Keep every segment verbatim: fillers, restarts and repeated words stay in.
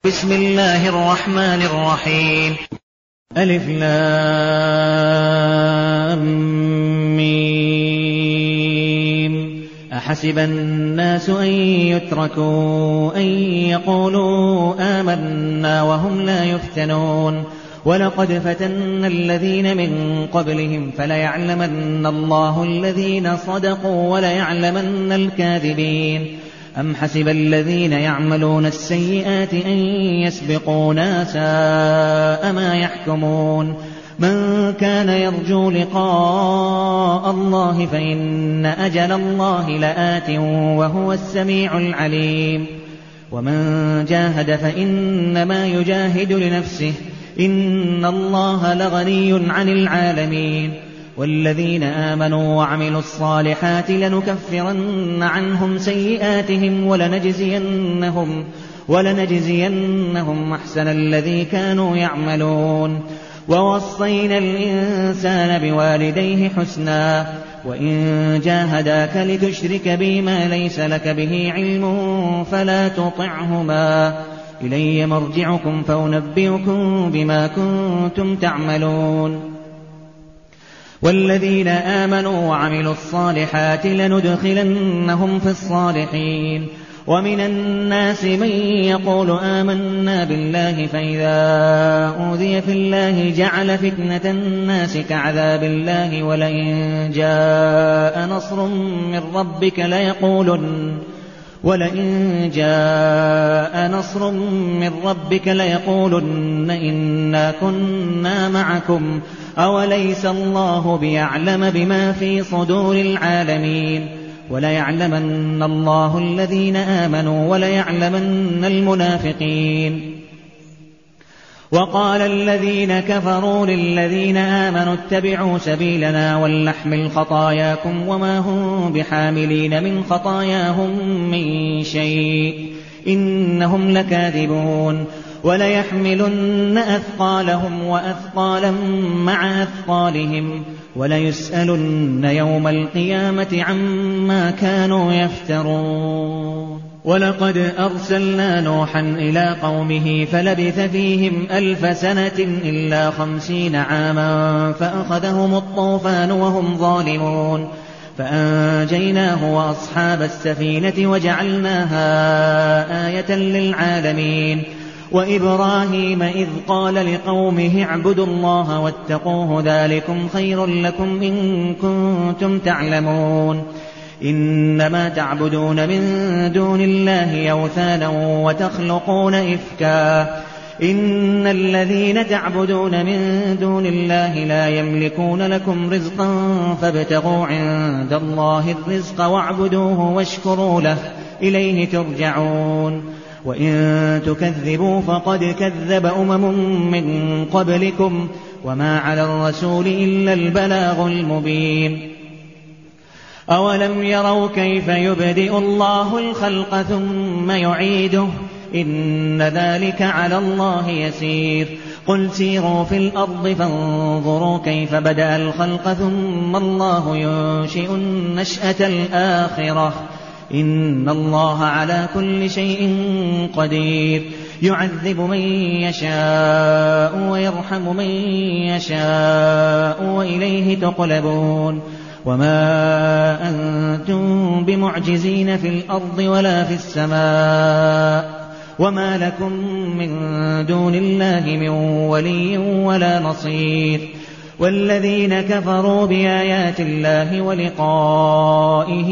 بسم الله الرحمن الرحيم. ألف لام ميم. أحسب الناس أن يتركوا أن يقولوا آمنا وهم لا يفتنون ولقد فتنا الذين من قبلهم فليعلمن الله الذين صدقوا وليعلمن الكاذبين. أم حسب الذين يعملون السيئات أن يسبقونا ساء ما يحكمون. من كان يرجو لقاء الله فإن أجل الله لآت وهو السميع العليم. ومن جاهد فإنما يجاهد لنفسه إن الله لغني عن العالمين. والذين آمنوا وعملوا الصالحات لنكفرن عنهم سيئاتهم ولنجزينهم, ولنجزينهم أحسن الذي كانوا يعملون. ووصينا الإنسان بوالديه حسنا وإن جاهداك لتشرك بي ما ليس لك به علم فلا تطعهما إلي مرجعكم فأنبئكم بما كنتم تعملون. والذين آمنوا وعملوا الصالحات لندخلنهم في الصالحين. ومن الناس من يقول آمنا بالله فإذا أوذي في الله جعل فتنة الناس كعذاب الله ولئن جاء نصر من ربك ليقولن ولئن جاء نصر من ربك ليقولن إنا كنا معكم أوليس الله بيعلم بما في صدور العالمين. وليعلمن الله الذين آمنوا وليعلمن المنافقين. وقال الذين كفروا للذين آمنوا اتبعوا سبيلنا ولنحمل خطاياكم وما هم بحاملين من خطاياهم من شيء إنهم لكاذبون. وليحملن أثقالهم وأثقالا مع أثقالهم وليسألن يوم القيامة عما كانوا يفترون. ولقد أرسلنا نوحا إلى قومه فلبث فيهم ألف سنة إلا خمسين عاما فأخذهم الطوفان وهم ظالمون فأنجيناه وأصحاب السفينة وجعلناها آية للعالمين. وإبراهيم إذ قال لقومه اعبدوا الله واتقوه ذلكم خير لكم إن كنتم تعلمون. إنما تعبدون من دون الله أوثانا وتخلقون إفكا إن الذين تعبدون من دون الله لا يملكون لكم رزقا فابتغوا عند الله الرزق واعبدوه واشكروا له إليه ترجعون. وإن تكذبوا فقد كذب أمم من قبلكم وما على الرسول إلا البلاغ المبين. أولم يروا كيف يبدئ الله الخلق ثم يعيده إن ذلك على الله يسير. قل سيروا في الأرض فانظروا كيف بدأ الخلق ثم الله ينشئ النشأة الآخرة إن الله على كل شيء قدير. يعذب من يشاء ويرحم من يشاء وإليه تقلبون. وما أنتم بمعجزين في الأرض ولا في السماء وما لكم من دون الله من ولي ولا نصير. والذين كفروا بآيات الله ولقائه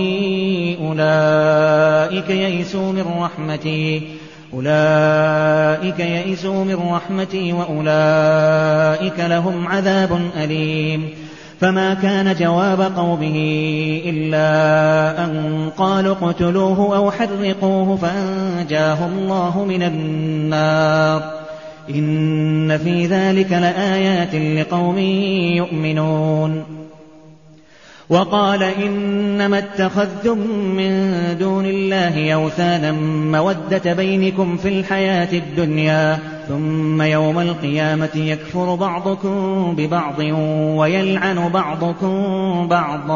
أولئك يئسوا من رحمتي أولئك يئسوا من رحمتي وأولئك لهم عذاب أليم. فما كان جواب قومه إلا أن قالوا اقتلوه أو حرقوه فأنجاه الله من النار إن في ذلك لآيات لقوم يؤمنون. وقال إنما اتخذتم من دون الله أوثانا مودة بينكم في الحياة الدنيا ثم يوم القيامة يكفر بعضكم ببعض ويلعن بعضكم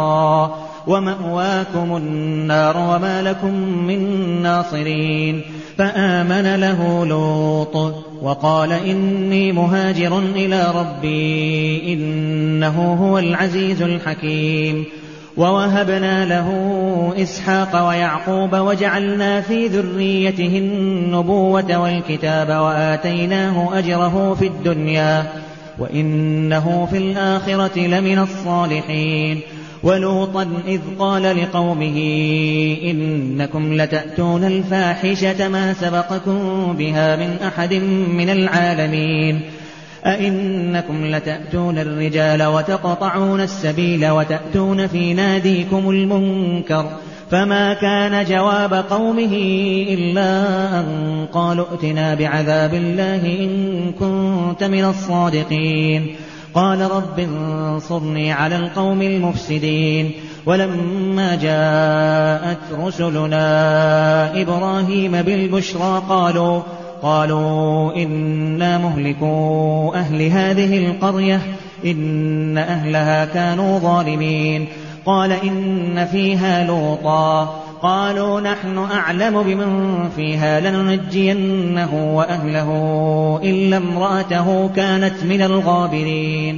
بعضا ومأواكم النار وما لكم من ناصرين. فآمن له لوط وقال إني مهاجر إلى ربي إنه هو العزيز الحكيم. ووهبنا له إسحاق ويعقوب وجعلنا في ذريته النبوة والكتاب وآتيناه أجره في الدنيا وإنه في الآخرة لمن الصالحين. ولوطا إذ قال لقومه إنكم لتأتون الفاحشة ما سبقكم بها من أحد من العالمين أئنكم لتأتون الرجال وتقطعون السبيل وتأتون في ناديكم المنكر. فما كان جواب قومه إلا أن قالوا ائتنا بعذاب الله إن كنت من الصادقين. قال رب انصرني على القوم المفسدين. ولما جاءت رسلنا إبراهيم بالبشرى قالوا قالوا إنا مهلكو أهل هذه القرية إن أهلها كانوا ظالمين. قال إن فيها لوطا قالوا نحن أعلم بمن فيها لننجينه وأهله إلا امرأته كانت من الغابرين.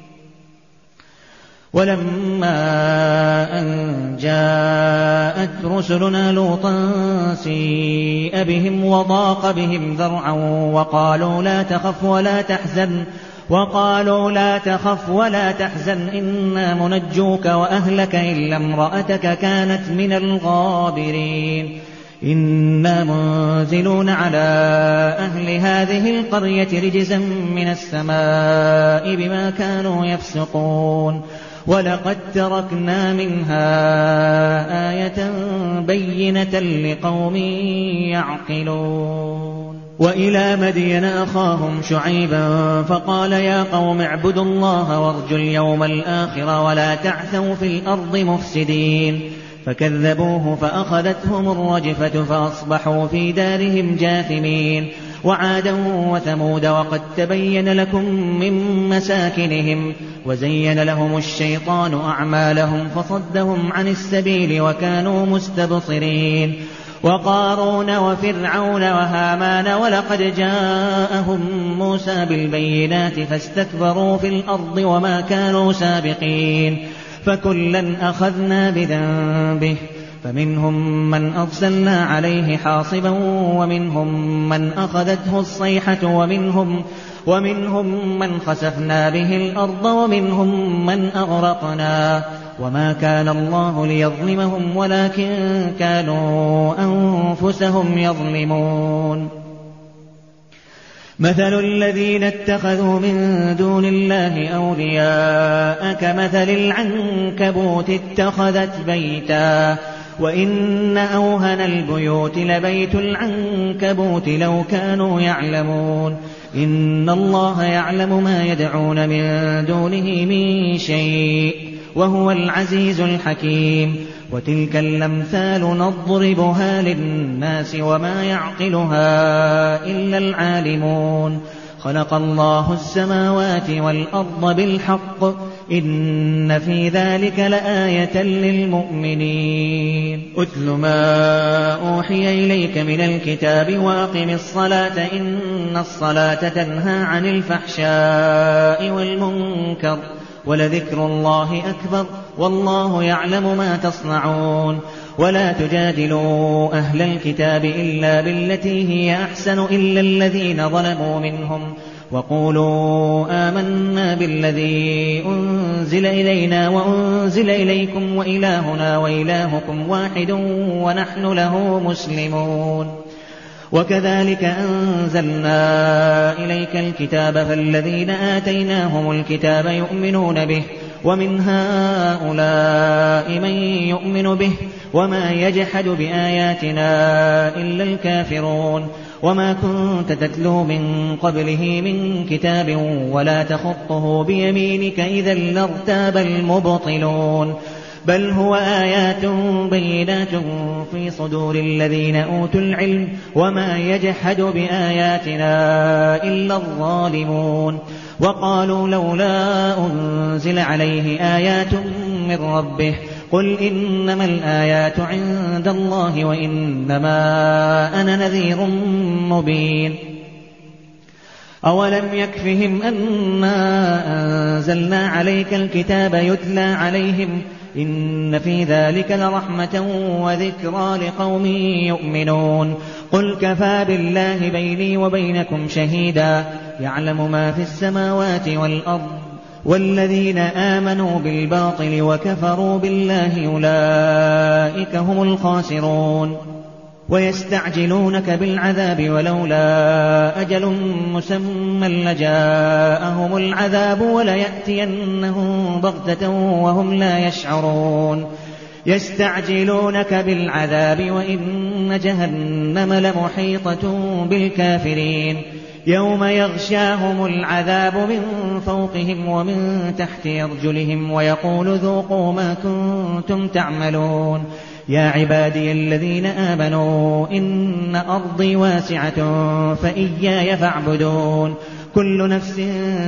ولما أن جاءت رسلنا لوطا سيء بهم وضاق بهم ذرعا وقالوا لا تخف ولا تحزن وقالوا لا تخف ولا تحزن إنا منجوك وأهلك إلا امرأتك كانت من الغابرين. إنا منزلون على أهل هذه القرية رجزا من السماء بما كانوا يفسقون. ولقد تركنا منها آية بينة لقوم يعقلون. وإلى مدين أخاهم شعيبا فقال يا قوم اعبدوا الله وارجوا اليوم الآخر ولا تعثوا في الأرض مفسدين. فكذبوه فأخذتهم الرجفة فأصبحوا في دارهم جاثمين. وعادا وثمود وقد تبين لكم من مساكنهم وزين لهم الشيطان أعمالهم فصدهم عن السبيل وكانوا مستبصرين. وقارون وفرعون وهامان ولقد جاءهم موسى بالبينات فاستكبروا في الأرض وما كانوا سابقين. فكلا أخذنا بذنبه فمنهم من أرسلنا عليه حاصبا ومنهم من أخذته الصيحة ومنهم, ومنهم من خسفنا به الأرض ومنهم من أغرقنا. وما كان الله ليظلمهم ولكن كانوا أنفسهم يظلمون. مثل الذين اتخذوا من دون الله أولياء كمثل العنكبوت اتخذت بيتا وإن أوهن البيوت لبيت العنكبوت لو كانوا يعلمون. إن الله يعلم ما يدعون من دونه من شيء وهو العزيز الحكيم. وتلك الأمثال نضربها للناس وما يعقلها إلا العالمون. خلق الله السماوات والأرض بالحق إن في ذلك لآية للمؤمنين. أتل ما أوحي إليك من الكتاب وأقم الصلاة إن الصلاة تنهى عن الفحشاء والمنكر ولذكر الله أكبر والله يعلم ما تصنعون. ولا تجادلوا أهل الكتاب إلا بالتي هي أحسن إلا الذين ظلموا منهم وقولوا آمنا بالذي أنزل إلينا وأنزل إليكم وإلهنا وإلهكم واحد ونحن له مسلمون. وكذلك أنزلنا إليك الكتاب فالذين آتيناهم الكتاب يؤمنون به ومن هؤلاء من يؤمن به وما يجحد بآياتنا إلا الكافرون. وما كنت تتلو من قبله من كتاب ولا تخطه بيمينك إذا لارتاب المبطلون. بل هو آيات بينات في صدور الذين أوتوا العلم وما يجحد بآياتنا إلا الظالمون. وقالوا لولا أنزل عليه آيات من ربه قل إنما الآيات عند الله وإنما أنا نذير مبين أولم يكفهم أنا أنزلنا عليك الكتاب يتلى عليهم إن في ذلك لرحمة وذكرى لقوم يؤمنون قل كفى بالله بيني وبينكم شهيدا يعلم ما في السماوات والأرض والذين آمنوا بالباطل وكفروا بالله أولئك هم الخاسرون ويستعجلونك بالعذاب ولولا أجل مسمى لجاءهم العذاب وليأتينهم بغتة وهم لا يشعرون يستعجلونك بالعذاب وإن جهنم لمحيطة بالكافرين يوم يغشاهم العذاب من فوقهم ومن تحت أرجلهم ويقول ذوقوا ما كنتم تعملون يا عبادي الذين آمنوا إن أرضي واسعة فإياي فاعبدون كل نفس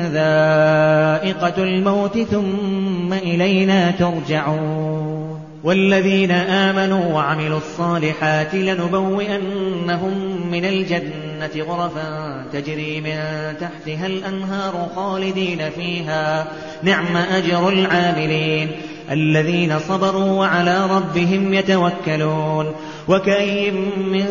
ذائقة الموت ثم إلينا ترجعون والذين آمنوا وعملوا الصالحات لنبوئنهم من الجنة غرفا تجري من تحتها الأنهار خالدين فيها نعم أجر العاملين الذين صبروا وعلى ربهم يتوكلون وكأي من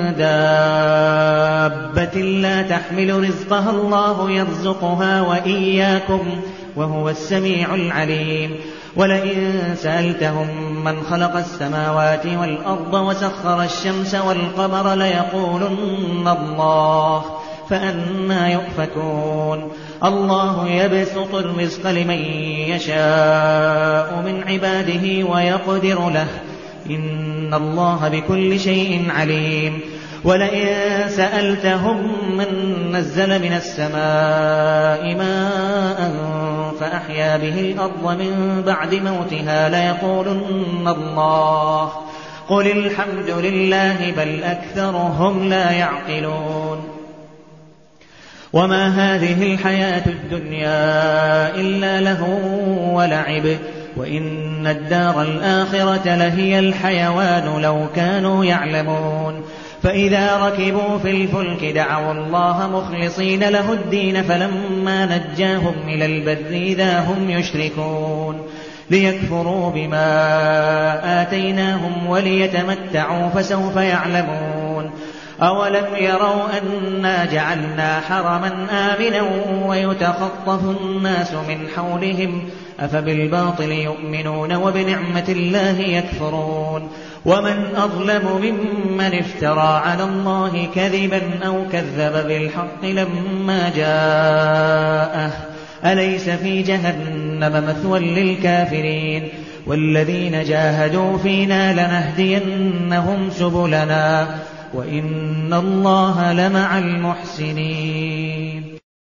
دابة لا تحمل رزقها الله يرزقها وإياكم وهو السميع العليم ولئن سألتهم من خلق السماوات والأرض وسخر الشمس والقمر ليقولن الله فأنى يؤفكون الله يبسط الرزق لمن يشاء من عباده ويقدر له إن الله بكل شيء عليم ولئن سألتهم من نزل من السماء ماء فأحيا به الأرض من بعد موتها ليقولن الله قل الحمد لله بل أكثرهم لا يعقلون وما هذه الحياة الدنيا إلا لهو ولعب وإن الدار الآخرة لهي الحيوان لو كانوا يعلمون فإذا ركبوا في الفلك دعوا الله مخلصين له الدين فلما نجاهم إلى البر إذا هم يشركون ليكفروا بما آتيناهم وليتمتعوا فسوف يعلمون أولم يروا أنا جعلنا حرما آمنا ويتخطف الناس من حولهم أفبالباطل يؤمنون وبنعمة الله يكفرون ومن أظلم ممن افترى على الله كذبا أو كذب بالحق لما جاءه أليس في جهنم مثوى للكافرين والذين جاهدوا فينا لنهدينهم سبلنا وإن الله لمع المحسنين